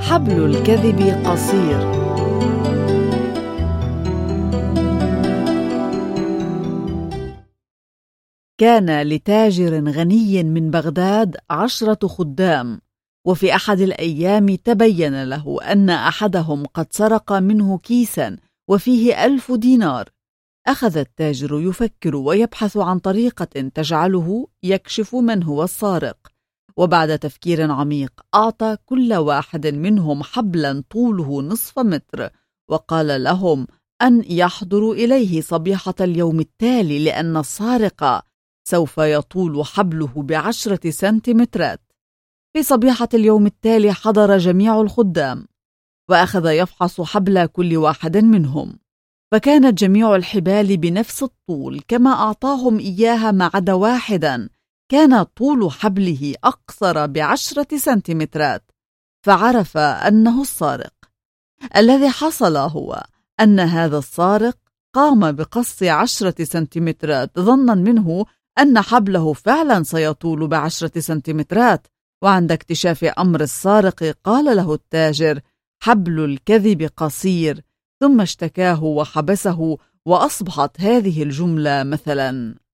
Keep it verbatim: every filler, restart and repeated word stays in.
حبل الكذب قصير. كان لتاجر غني من بغداد عشرة خدام، وفي أحد الأيام تبين له أن أحدهم قد سرق منه كيسا وفيه ألف دينار. أخذ التاجر يفكر ويبحث عن طريقة تجعله يكشف من هو السارق، وبعد تفكير عميق أعطى كل واحد منهم حبلا طوله نصف متر، وقال لهم أن يحضروا إليه صبيحة اليوم التالي، لأن السارق سوف يطول حبله بعشرة سنتيمترات. في صبيحة اليوم التالي حضر جميع الخدام، وأخذ يفحص حبل كل واحد منهم، فكانت جميع الحبال بنفس الطول كما أعطاهم إياها ما عدا واحدا كان طول حبله أقصر بعشرة سنتيمترات، فعرف أنه السارق. الذي حصل هو أن هذا السارق قام بقص عشرة سنتيمترات ظنا منه أن حبله فعلا سيطول بعشرة سنتيمترات، وعند اكتشاف أمر السارق قال له التاجر: حبل الكذب قصير، ثم اشتكاه وحبسه، وأصبحت هذه الجملة مثلا.